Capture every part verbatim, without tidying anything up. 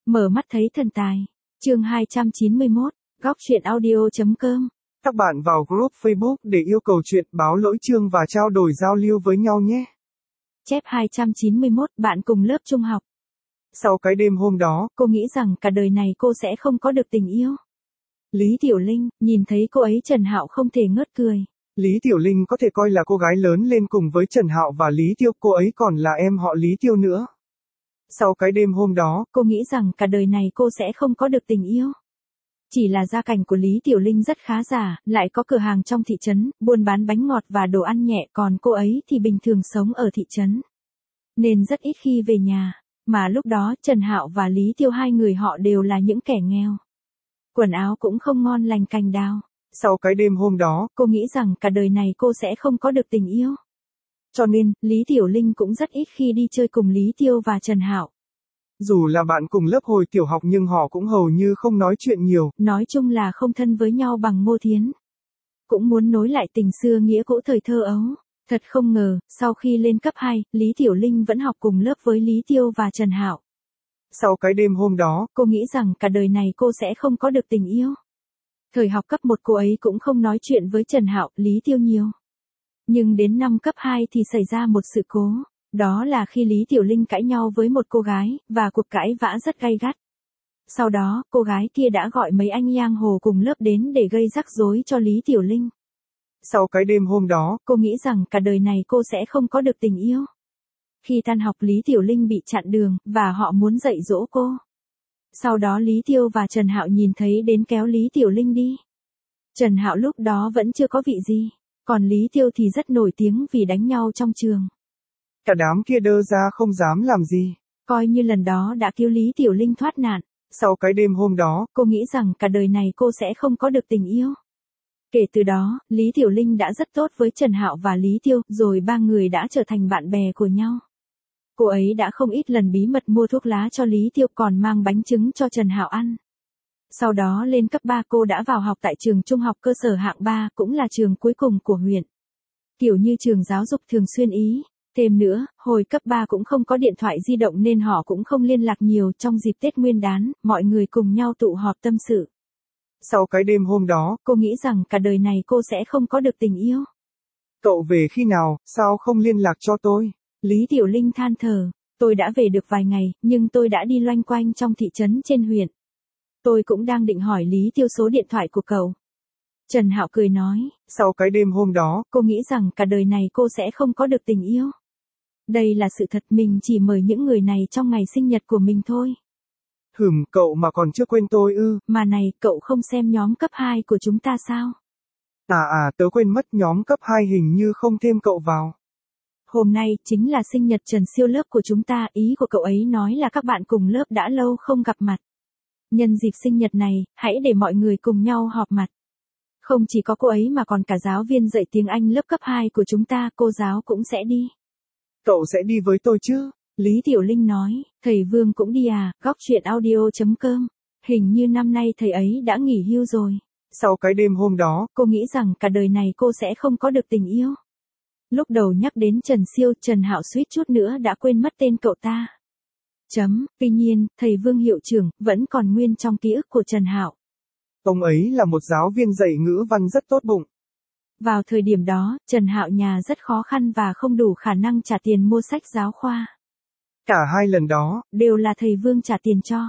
Mở mắt thấy thần tài. Chương hai trăm chín mươi mốt, góc truyện audio.com. Các bạn vào group Facebook để yêu cầu chuyện, báo lỗi chương và trao đổi giao lưu với nhau nhé. Chép hai trăm chín mươi mốt, bạn cùng lớp trung học. Sau cái đêm hôm đó, cô nghĩ rằng cả đời này cô sẽ không có được tình yêu. Lý Tiểu Linh, nhìn thấy cô ấy Trần Hạo không thể ngớt cười. Lý Tiểu Linh có thể coi là cô gái lớn lên cùng với Trần Hạo và Lý Tiêu, cô ấy còn là em họ Lý Tiêu nữa. Sau cái đêm hôm đó, cô nghĩ rằng cả đời này cô sẽ không có được tình yêu. Chỉ là gia cảnh của Lý Tiểu Linh rất khá giả, lại có cửa hàng trong thị trấn, buôn bán bánh ngọt và đồ ăn nhẹ, còn cô ấy thì bình thường sống ở thị trấn. Nên rất ít khi về nhà, mà lúc đó Trần Hạo và Lý Tiêu hai người họ đều là những kẻ nghèo. Quần áo cũng không ngon lành cành đào. Sau cái đêm hôm đó, cô nghĩ rằng cả đời này cô sẽ không có được tình yêu. Cho nên, Lý Tiểu Linh cũng rất ít khi đi chơi cùng Lý Tiêu và Trần Hạo. Dù là bạn cùng lớp hồi tiểu học nhưng họ cũng hầu như không nói chuyện nhiều. Nói chung là không thân với nhau bằng Ngô Thiến. Cũng muốn nối lại tình xưa nghĩa cũ thời thơ ấu. Thật không ngờ, sau khi lên cấp hai, Lý Tiểu Linh vẫn học cùng lớp với Lý Tiêu và Trần Hạo. Sau cái đêm hôm đó, cô nghĩ rằng cả đời này cô sẽ không có được tình yêu. Thời học cấp một cô ấy cũng không nói chuyện với Trần Hạo, Lý Tiêu nhiều. Nhưng đến năm cấp hai thì xảy ra một sự cố. Đó là khi Lý Tiểu Linh cãi nhau với một cô gái, và cuộc cãi vã rất gay gắt. Sau đó, cô gái kia đã gọi mấy anh giang hồ cùng lớp đến để gây rắc rối cho Lý Tiểu Linh. Sau cái đêm hôm đó, cô nghĩ rằng cả đời này cô sẽ không có được tình yêu. Khi tan học Lý Tiểu Linh bị chặn đường, và họ muốn dạy dỗ cô. Sau đó Lý Tiêu và Trần Hạo nhìn thấy đến kéo Lý Tiểu Linh đi. Trần Hạo lúc đó vẫn chưa có vị gì, còn Lý Tiêu thì rất nổi tiếng vì đánh nhau trong trường. Cả đám kia đơ ra không dám làm gì. Coi như lần đó đã cứu Lý Tiểu Linh thoát nạn. Sau cái đêm hôm đó, cô nghĩ rằng cả đời này cô sẽ không có được tình yêu. Kể từ đó, Lý Tiểu Linh đã rất tốt với Trần Hạo và Lý Tiêu, rồi ba người đã trở thành bạn bè của nhau. Cô ấy đã không ít lần bí mật mua thuốc lá cho Lý Tiêu, còn mang bánh trứng cho Trần Hạo ăn. Sau đó lên cấp ba cô đã vào học tại trường trung học cơ sở hạng ba, cũng là trường cuối cùng của huyện. Kiểu như trường giáo dục thường xuyên ý. Thêm nữa, hồi cấp ba cũng không có điện thoại di động nên họ cũng không liên lạc nhiều. Trong dịp Tết Nguyên đán, mọi người cùng nhau tụ họp tâm sự. Sau cái đêm hôm đó, cô nghĩ rằng cả đời này cô sẽ không có được tình yêu. Cậu về khi nào, sao không liên lạc cho tôi? Lý Tiểu Linh than thở, tôi đã về được vài ngày, nhưng tôi đã đi loanh quanh trong thị trấn trên huyện. Tôi cũng đang định hỏi Lý Tiêu số điện thoại của cậu. Trần Hạo cười nói, sau cái đêm hôm đó, cô nghĩ rằng cả đời này cô sẽ không có được tình yêu. Đây là sự thật, mình chỉ mời những người này trong ngày sinh nhật của mình thôi. Hửm, cậu mà còn chưa quên tôi ư? Mà này, cậu không xem nhóm cấp hai của chúng ta sao? À à, tớ quên mất nhóm cấp hai hình như không thêm cậu vào. Hôm nay chính là sinh nhật Trần Siêu lớp của chúng ta, ý của cậu ấy nói là các bạn cùng lớp đã lâu không gặp mặt. Nhân dịp sinh nhật này, hãy để mọi người cùng nhau họp mặt. Không chỉ có cô ấy mà còn cả giáo viên dạy tiếng Anh lớp cấp hai của chúng ta, cô giáo cũng sẽ đi. Cậu sẽ đi với tôi chứ? Lý Tiểu Linh nói, thầy Vương cũng đi à, góc truyện audio.com. Hình như năm nay thầy ấy đã nghỉ hưu rồi. Sau cái đêm hôm đó, cô nghĩ rằng cả đời này cô sẽ không có được tình yêu. Lúc đầu nhắc đến Trần Siêu, Trần Hạo suýt chút nữa đã quên mất tên cậu ta. Chấm, tuy nhiên, thầy Vương hiệu trưởng vẫn còn nguyên trong ký ức của Trần Hạo. Ông ấy là một giáo viên dạy ngữ văn rất tốt bụng. Vào thời điểm đó, Trần Hạo nhà rất khó khăn và không đủ khả năng trả tiền mua sách giáo khoa. Cả hai lần đó, đều là thầy Vương trả tiền cho.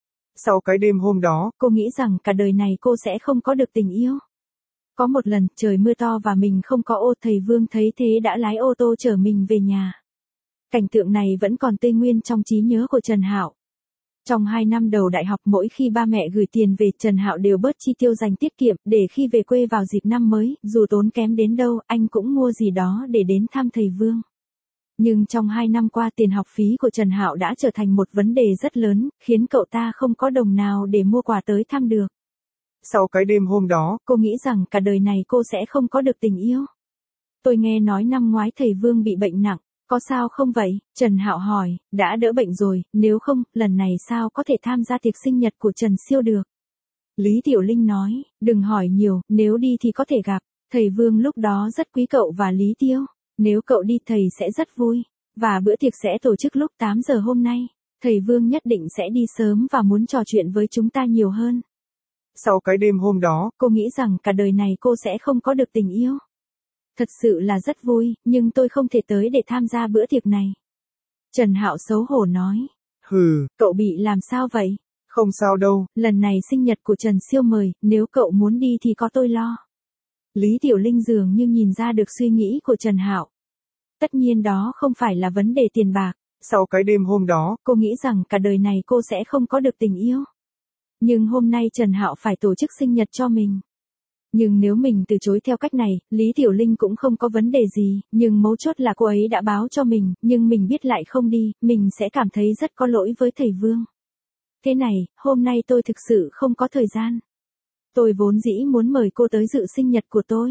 Sau cái đêm hôm đó, cô nghĩ rằng cả đời này cô sẽ không có được tình yêu. Có một lần, trời mưa to và mình không có ô, thầy Vương thấy thế đã lái ô tô chở mình về nhà. Cảnh tượng này vẫn còn tươi nguyên trong trí nhớ của Trần Hạo. Trong hai năm đầu đại học, mỗi khi ba mẹ gửi tiền về, Trần Hạo đều bớt chi tiêu dành tiết kiệm, để khi về quê vào dịp năm mới, dù tốn kém đến đâu, anh cũng mua gì đó để đến thăm thầy Vương. Nhưng trong hai năm qua, tiền học phí của Trần Hạo đã trở thành một vấn đề rất lớn, khiến cậu ta không có đồng nào để mua quà tới thăm được. Sau cái đêm hôm đó, cô nghĩ rằng cả đời này cô sẽ không có được tình yêu. Tôi nghe nói năm ngoái thầy Vương bị bệnh nặng, có sao không vậy? Trần Hạo hỏi, đã đỡ bệnh rồi, nếu không, lần này sao có thể tham gia tiệc sinh nhật của Trần Siêu được? Lý Tiểu Linh nói, đừng hỏi nhiều, nếu đi thì có thể gặp. Thầy Vương lúc đó rất quý cậu và Lý Tiêu. Nếu cậu đi thầy sẽ rất vui. Và bữa tiệc sẽ tổ chức lúc tám giờ hôm nay. Thầy Vương nhất định sẽ đi sớm và muốn trò chuyện với chúng ta nhiều hơn. Sau cái đêm hôm đó, cô nghĩ rằng cả đời này cô sẽ không có được tình yêu. Thật sự là rất vui, nhưng tôi không thể tới để tham gia bữa tiệc này. Trần Hạo xấu hổ nói. Hừ, cậu bị làm sao vậy? Không sao đâu. Lần này sinh nhật của Trần Siêu mời, nếu cậu muốn đi thì có tôi lo. Lý Tiểu Linh dường như nhìn ra được suy nghĩ của Trần Hạo. Tất nhiên đó không phải là vấn đề tiền bạc. Sau cái đêm hôm đó, cô nghĩ rằng cả đời này cô sẽ không có được tình yêu. Nhưng hôm nay Trần Hạo phải tổ chức sinh nhật cho mình. Nhưng nếu mình từ chối theo cách này, Lý Tiểu Linh cũng không có vấn đề gì, nhưng mấu chốt là cô ấy đã báo cho mình, nhưng mình biết lại không đi, mình sẽ cảm thấy rất có lỗi với thầy Vương. Thế này, hôm nay tôi thực sự không có thời gian. Tôi vốn dĩ muốn mời cô tới dự sinh nhật của tôi.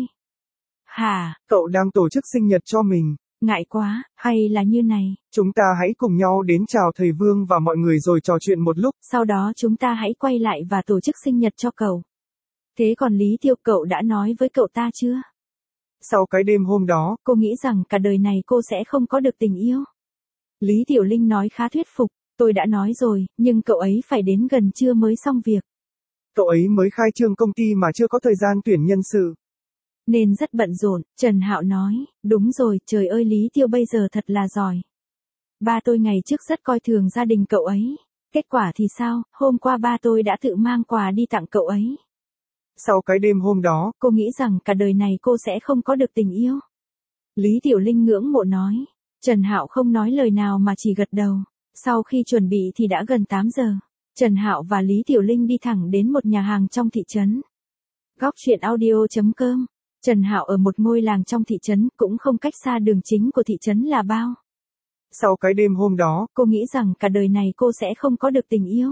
Hả? Cậu đang tổ chức sinh nhật cho mình. Ngại quá, hay là như này. Chúng ta hãy cùng nhau đến chào thầy Vương và mọi người rồi trò chuyện một lúc. Sau đó chúng ta hãy quay lại và tổ chức sinh nhật cho cậu. Thế còn Lý Tiêu cậu đã nói với cậu ta chưa? Sau cái đêm hôm đó, cô nghĩ rằng cả đời này cô sẽ không có được tình yêu. Lý Tiểu Linh nói khá thuyết phục. Tôi đã nói rồi, nhưng cậu ấy phải đến gần trưa mới xong việc. Cậu ấy mới khai trương công ty mà chưa có thời gian tuyển nhân sự. Nên rất bận rộn, Trần Hạo nói. Đúng rồi, trời ơi Lý Tiêu bây giờ thật là giỏi. Ba tôi ngày trước rất coi thường gia đình cậu ấy. Kết quả thì sao, hôm qua ba tôi đã tự mang quà đi tặng cậu ấy. Sau cái đêm hôm đó, cô nghĩ rằng cả đời này cô sẽ không có được tình yêu. Lý Tiểu Linh ngưỡng mộ nói. Trần Hạo không nói lời nào mà chỉ gật đầu. Sau khi chuẩn bị thì đã gần tám giờ. Trần Hạo và Lý Tiểu Linh đi thẳng đến một nhà hàng trong thị trấn. Góc truyện audio chấm com. Trần Hạo ở một ngôi làng trong thị trấn, cũng không cách xa đường chính của thị trấn là bao. Sau cái đêm hôm đó, cô nghĩ rằng cả đời này cô sẽ không có được tình yêu.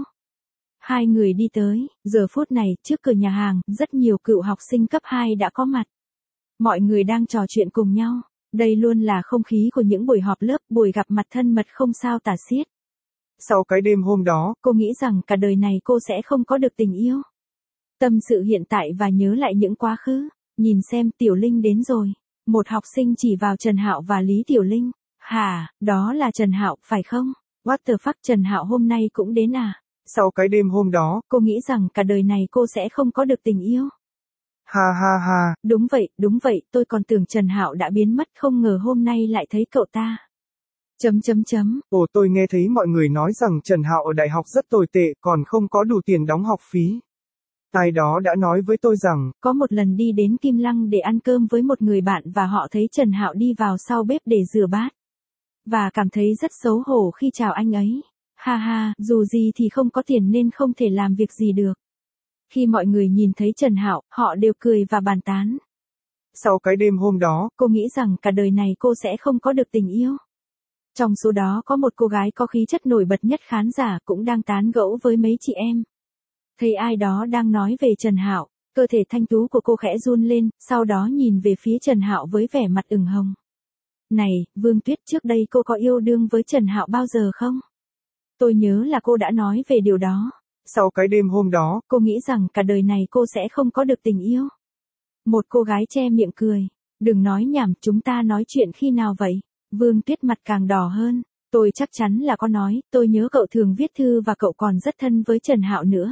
Hai người đi tới, giờ phút này, trước cửa nhà hàng, rất nhiều cựu học sinh cấp hai đã có mặt. Mọi người đang trò chuyện cùng nhau. Đây luôn là không khí của những buổi họp lớp, buổi gặp mặt thân mật không sao tả xiết. Sau cái đêm hôm đó, cô nghĩ rằng cả đời này cô sẽ không có được tình yêu. Tâm sự hiện tại và nhớ lại những quá khứ. Nhìn xem, Tiểu Linh đến rồi. Một học sinh chỉ vào Trần Hạo và Lý Tiểu Linh. Hả, đó là Trần Hạo, phải không? What the fuck, Trần Hạo hôm nay cũng đến à? Sau cái đêm hôm đó, cô nghĩ rằng cả đời này cô sẽ không có được tình yêu. Ha ha ha. Đúng vậy, đúng vậy, tôi còn tưởng Trần Hạo đã biến mất, không ngờ hôm nay lại thấy cậu ta. Chấm chấm chấm. Ồ, tôi nghe thấy mọi người nói rằng Trần Hạo ở đại học rất tồi tệ, còn không có đủ tiền đóng học phí. Ai đó đã nói với tôi rằng, có một lần đi đến Kim Lăng để ăn cơm với một người bạn và họ thấy Trần Hạo đi vào sau bếp để rửa bát. Và cảm thấy rất xấu hổ khi chào anh ấy. Ha ha, dù gì thì không có tiền nên không thể làm việc gì được. Khi mọi người nhìn thấy Trần Hạo, họ đều cười và bàn tán. Sau cái đêm hôm đó, cô nghĩ rằng cả đời này cô sẽ không có được tình yêu. Trong số đó có một cô gái có khí chất nổi bật nhất, khán giả cũng đang tán gẫu với mấy chị em. Thấy ai đó đang nói về Trần Hạo, cơ thể thanh tú của cô khẽ run lên, sau đó nhìn về phía Trần Hạo với vẻ mặt ửng hồng. Này, Vương Tuyết, trước đây cô có yêu đương với Trần Hạo bao giờ không? Tôi nhớ là cô đã nói về điều đó. Sau cái đêm hôm đó, cô nghĩ rằng cả đời này cô sẽ không có được tình yêu. Một cô gái che miệng cười. Đừng nói nhảm, chúng ta nói chuyện khi nào vậy? Vương Tuyết mặt càng đỏ hơn. Tôi chắc chắn là có nói, tôi nhớ cậu thường viết thư và cậu còn rất thân với Trần Hạo nữa.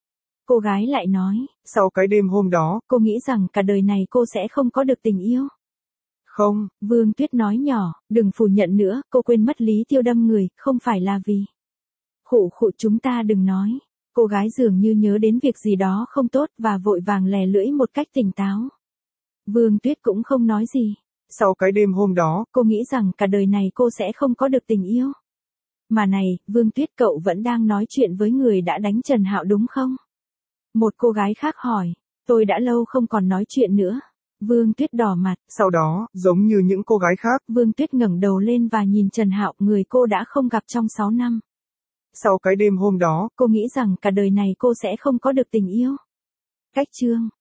Cô gái lại nói. Sau cái đêm hôm đó, cô nghĩ rằng cả đời này cô sẽ không có được tình yêu. Không. Vương Tuyết nói nhỏ, đừng phủ nhận nữa, cô quên mất Lý Tiêu đâm người, không phải là vì. Khụ khụ, chúng ta đừng nói. Cô gái dường như nhớ đến việc gì đó không tốt và vội vàng lè lưỡi một cách tỉnh táo. Vương Tuyết cũng không nói gì. Sau cái đêm hôm đó, cô nghĩ rằng cả đời này cô sẽ không có được tình yêu. Mà này, Vương Tuyết, cậu vẫn đang nói chuyện với người đã đánh Trần Hạo đúng không? Một cô gái khác hỏi. Tôi đã lâu không còn nói chuyện nữa. Vương Tuyết đỏ mặt. Sau đó, giống như những cô gái khác, Vương Tuyết ngẩng đầu lên và nhìn Trần Hạo, người cô đã không gặp trong sáu năm. Sau cái đêm hôm đó, cô nghĩ rằng cả đời này cô sẽ không có được tình yêu. Cách chương